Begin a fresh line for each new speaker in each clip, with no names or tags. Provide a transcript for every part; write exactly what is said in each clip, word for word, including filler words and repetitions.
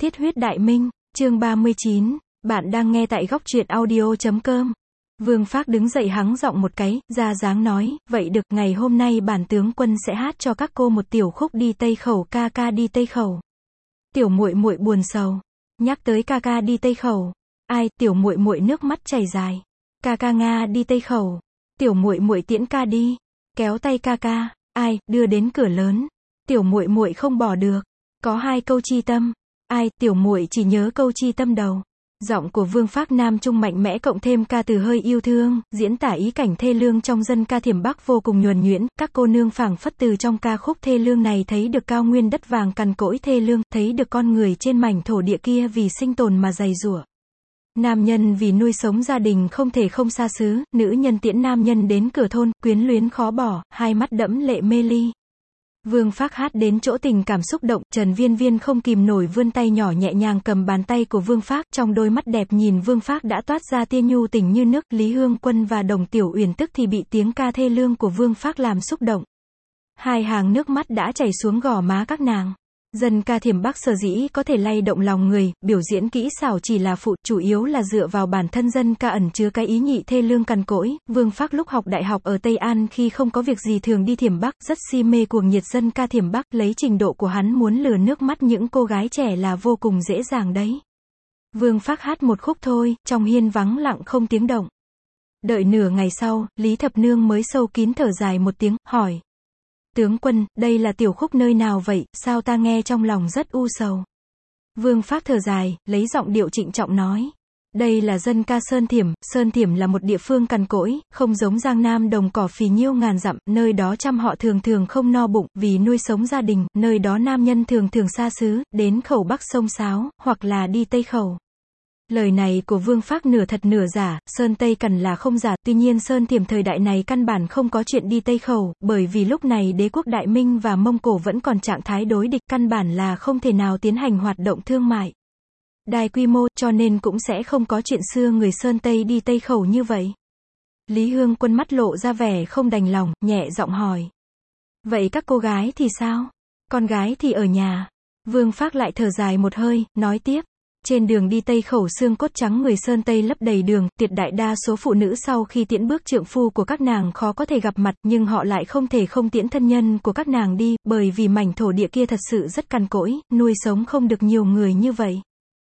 Thiết huyết đại minh, chương ba mươi chín, bạn đang nghe tại góc truyện audio chấm com. Vương Phác đứng dậy hắng giọng một cái, ra dáng nói, vậy được, ngày hôm nay bản tướng quân sẽ hát cho các cô một tiểu khúc đi Tây Khẩu, ca ca đi Tây Khẩu. Tiểu muội muội buồn sầu, nhắc tới ca ca đi Tây Khẩu, ai, tiểu muội muội nước mắt chảy dài. Ca ca Nga đi Tây Khẩu, tiểu muội muội tiễn ca đi, kéo tay ca ca, ai, đưa đến cửa lớn, tiểu muội muội không bỏ được. Có hai câu chi tâm, ai, tiểu muội chỉ nhớ câu chi tâm đầu. Giọng của Vương Phác nam trung mạnh mẽ cộng thêm ca từ hơi yêu thương, diễn tả ý cảnh thê lương trong dân ca Thiểm Bắc vô cùng nhuần nhuyễn, các cô nương phảng phất từ trong ca khúc thê lương này thấy được cao nguyên đất vàng cằn cỗi thê lương, thấy được con người trên mảnh thổ địa kia vì sinh tồn mà dày dụa. Nam nhân vì nuôi sống gia đình không thể không xa xứ, nữ nhân tiễn nam nhân đến cửa thôn, quyến luyến khó bỏ, hai mắt đẫm lệ mê ly. Vương Phác hát đến chỗ tình cảm xúc động, Trần Viên Viên không kìm nổi vươn tay nhỏ nhẹ nhàng cầm bàn tay của Vương Phác, trong đôi mắt đẹp nhìn Vương Phác đã toát ra tia nhu tình như nước. Lý Hương Quân và Đồng Tiểu Uyển tức thì bị tiếng ca thê lương của Vương Phác làm xúc động. Hai hàng nước mắt đã chảy xuống gò má các nàng. Dân ca Thiểm Bắc sở dĩ có thể lay động lòng người, biểu diễn kỹ xảo chỉ là phụ, chủ yếu là dựa vào bản thân dân ca ẩn chứa cái ý nhị thê lương cằn cỗi. Vương Phác lúc học đại học ở Tây An khi không có việc gì thường đi Thiểm Bắc, rất si mê cuồng nhiệt dân ca Thiểm Bắc, lấy trình độ của hắn muốn lừa nước mắt những cô gái trẻ là vô cùng dễ dàng đấy. Vương Phác hát một khúc thôi, trong hiên vắng lặng không tiếng động. Đợi nửa ngày sau, Lý Thập Nương mới sâu kín thở dài một tiếng, hỏi. Tướng quân, đây là tiểu khúc nơi nào vậy, sao ta nghe trong lòng rất u sầu. Vương Phác thở dài, lấy giọng điệu trịnh trọng nói. Đây là dân ca Sơn Thiểm, Sơn Thiểm là một địa phương cằn cỗi, không giống Giang Nam đồng cỏ phì nhiêu ngàn dặm, nơi đó trăm họ thường thường không no bụng, vì nuôi sống gia đình, nơi đó nam nhân thường thường xa xứ, đến khẩu Bắc sông Sáo, hoặc là đi Tây Khẩu. Lời này của Vương Phác nửa thật nửa giả, Sơn Tây Cằn là không giả, tuy nhiên Sơn Thiểm thời đại này căn bản không có chuyện đi Tây Khẩu, bởi vì lúc này đế quốc Đại Minh và Mông Cổ vẫn còn trạng thái đối địch, căn bản là không thể nào tiến hành hoạt động thương mại đại quy mô, cho nên cũng sẽ không có chuyện xưa người Sơn Tây đi Tây Khẩu như vậy. Lý Hương Quân mắt lộ ra vẻ không đành lòng, nhẹ giọng hỏi. Vậy các cô gái thì sao? Con gái thì ở nhà. Vương Phác lại thở dài một hơi, nói tiếp. Trên đường đi Tây Khẩu xương cốt trắng người Sơn Tây lấp đầy đường, tuyệt đại đa số phụ nữ sau khi tiễn bước trượng phu của các nàng khó có thể gặp mặt, nhưng họ lại không thể không tiễn thân nhân của các nàng đi, bởi vì mảnh thổ địa kia thật sự rất cằn cỗi, nuôi sống không được nhiều người như vậy.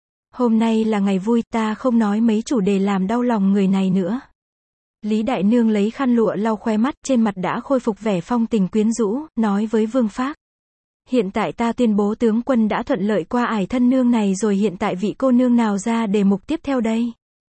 Hôm nay là ngày vui, ta không nói mấy chủ đề làm đau lòng người này nữa. Lý Đại Nương lấy khăn lụa lau khóe mắt, trên mặt đã khôi phục vẻ phong tình quyến rũ, nói với Vương Phác. Hiện tại ta tuyên bố tướng quân đã thuận lợi qua ải thân nương này rồi, hiện tại vị cô nương nào ra đề mục tiếp theo đây?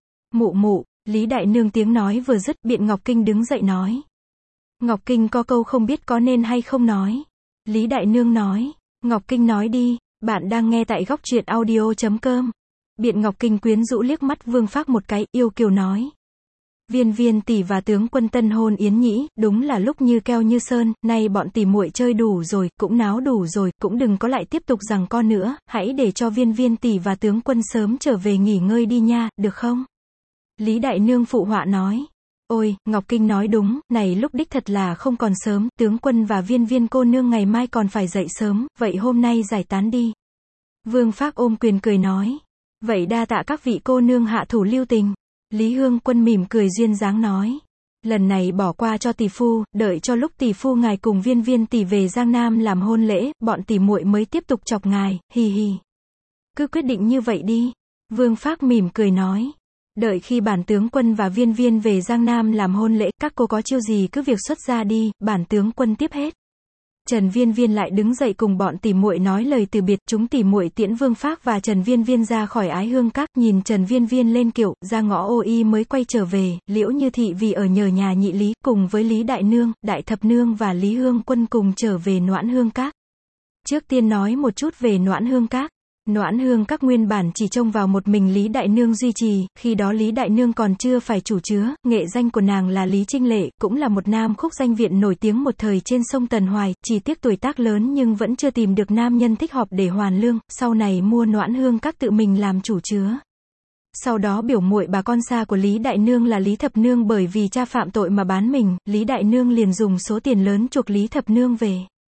Mụ mụ, Lý Đại Nương tiếng nói vừa dứt, Biện Ngọc Kinh đứng dậy nói. Ngọc Kinh có câu không biết có nên hay không nói. Lý Đại Nương nói. Ngọc Kinh nói đi, bạn đang nghe tại góc truyện audio chấm com. Biện Ngọc Kinh quyến rũ liếc mắt Vương Phác một cái, yêu kiều nói. Viên Viên tỷ và tướng quân tân hôn yến nhĩ, đúng là lúc như keo như sơn, nay bọn tỷ muội chơi đủ rồi, cũng náo đủ rồi, cũng đừng có lại tiếp tục giằng co nữa, hãy để cho Viên Viên tỷ và tướng quân sớm trở về nghỉ ngơi đi nha, được không? Lý Đại Nương phụ họa nói. Ôi, Ngọc Kinh nói đúng, này lúc đích thật là không còn sớm, tướng quân và Viên Viên cô nương ngày mai còn phải dậy sớm, vậy hôm nay giải tán đi. Vương Phác ôm quyền cười nói. Vậy đa tạ các vị cô nương hạ thủ lưu tình. Lý Hương Quân mỉm cười duyên dáng nói. Lần này bỏ qua cho tỷ phu, đợi cho lúc tỷ phu ngài cùng Viên Viên tỷ về Giang Nam làm hôn lễ, bọn tỷ muội mới tiếp tục chọc ngài, hi hi. Cứ quyết định như vậy đi. Vương Phác mỉm cười nói. Đợi khi bản tướng quân và Viên Viên về Giang Nam làm hôn lễ, các cô có chiêu gì cứ việc xuất ra đi, bản tướng quân tiếp hết. Trần Viên Viên lại đứng dậy cùng bọn tỷ muội nói lời từ biệt, chúng tỷ muội tiễn Vương Phác và Trần Viên Viên ra khỏi Ái Hương Các, nhìn Trần Viên Viên lên kiệu, ra ngõ ô y mới quay trở về. Liễu Như Thị vì ở nhờ nhà nhị Lý, cùng với Lý Đại Nương, Đại Thập Nương và Lý Hương Quân cùng trở về Noãn Hương Các. Trước tiên nói một chút về Noãn Hương Các. Noãn Hương Các nguyên bản chỉ trông vào một mình Lý Đại Nương duy trì, khi đó Lý Đại Nương còn chưa phải chủ chứa, nghệ danh của nàng là Lý Trinh Lệ, cũng là một nam khúc danh viện nổi tiếng một thời trên sông Tần Hoài, chỉ tiếc tuổi tác lớn nhưng vẫn chưa tìm được nam nhân thích hợp để hoàn lương, sau này mua Noãn Hương Các tự mình làm chủ chứa. Sau đó biểu muội bà con xa của Lý Đại Nương là Lý Thập Nương bởi vì cha phạm tội mà bán mình, Lý Đại Nương liền dùng số tiền lớn chuộc Lý Thập Nương về.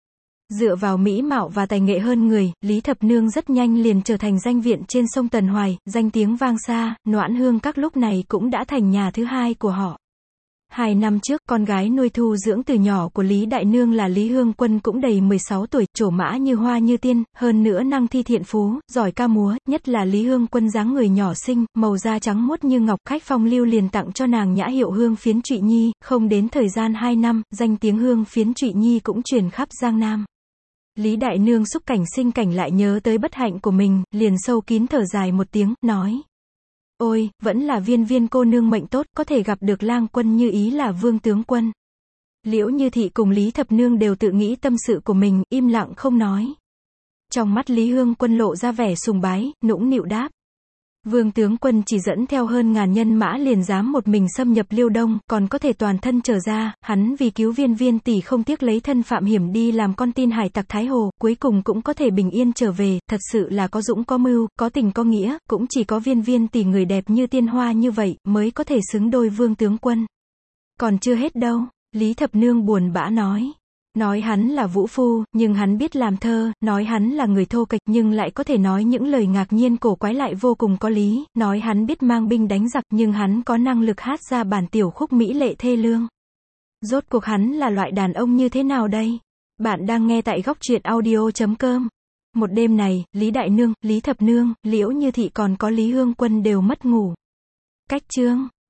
Dựa vào mỹ mạo và tài nghệ hơn người, Lý Thập Nương rất nhanh liền trở thành danh viện trên sông Tần Hoài, danh tiếng vang xa, Noãn Hương Các lúc này cũng đã thành nhà thứ hai của họ. Hai năm trước, con gái nuôi thu dưỡng từ nhỏ của Lý Đại Nương là Lý Hương Quân cũng đầy mười sáu tuổi, trổ mã như hoa như tiên, hơn nữa năng thi thiện phú, giỏi ca múa, nhất là Lý Hương Quân dáng người nhỏ xinh, màu da trắng muốt như ngọc, khách phong lưu liền tặng cho nàng nhã hiệu Hương Phiến Trụy Nhi, không đến thời gian hai năm, danh tiếng Hương Phiến Trụy Nhi cũng truyền khắp Giang Nam. Lý Đại Nương xúc cảnh sinh cảnh lại nhớ tới bất hạnh của mình, liền sâu kín thở dài một tiếng, nói: Ôi, vẫn là Viên Viên cô nương mệnh tốt, có thể gặp được lang quân như ý là Vương tướng quân. Liễu Như Thị cùng Lý Thập Nương đều tự nghĩ tâm sự của mình, im lặng không nói. Trong mắt Lý Hương Quân lộ ra vẻ sùng bái, nũng nịu đáp: Vương tướng quân chỉ dẫn theo hơn ngàn nhân mã liền dám một mình xâm nhập Liêu Đông, còn có thể toàn thân trở ra, hắn vì cứu Viên Viên tỷ không tiếc lấy thân phạm hiểm đi làm con tin hải tặc Thái Hồ, cuối cùng cũng có thể bình yên trở về, thật sự là có dũng có mưu, có tình có nghĩa, cũng chỉ có Viên Viên tỷ người đẹp như tiên hoa như vậy, mới có thể xứng đôi Vương tướng quân. Còn chưa hết đâu, Lý Thập Nương buồn bã nói. Nói hắn là vũ phu, nhưng hắn biết làm thơ, nói hắn là người thô kệch, nhưng lại có thể nói những lời ngạc nhiên cổ quái lại vô cùng có lý, nói hắn biết mang binh đánh giặc, nhưng hắn có năng lực hát ra bản tiểu khúc mỹ lệ thê lương. Rốt cuộc hắn là loại đàn ông như thế nào đây? Bạn đang nghe tại góc truyện audio chấm com. Một đêm này, Lý Đại Nương, Lý Thập Nương, Liễu Như Thị còn có Lý Hương Quân đều mất ngủ. Cách chương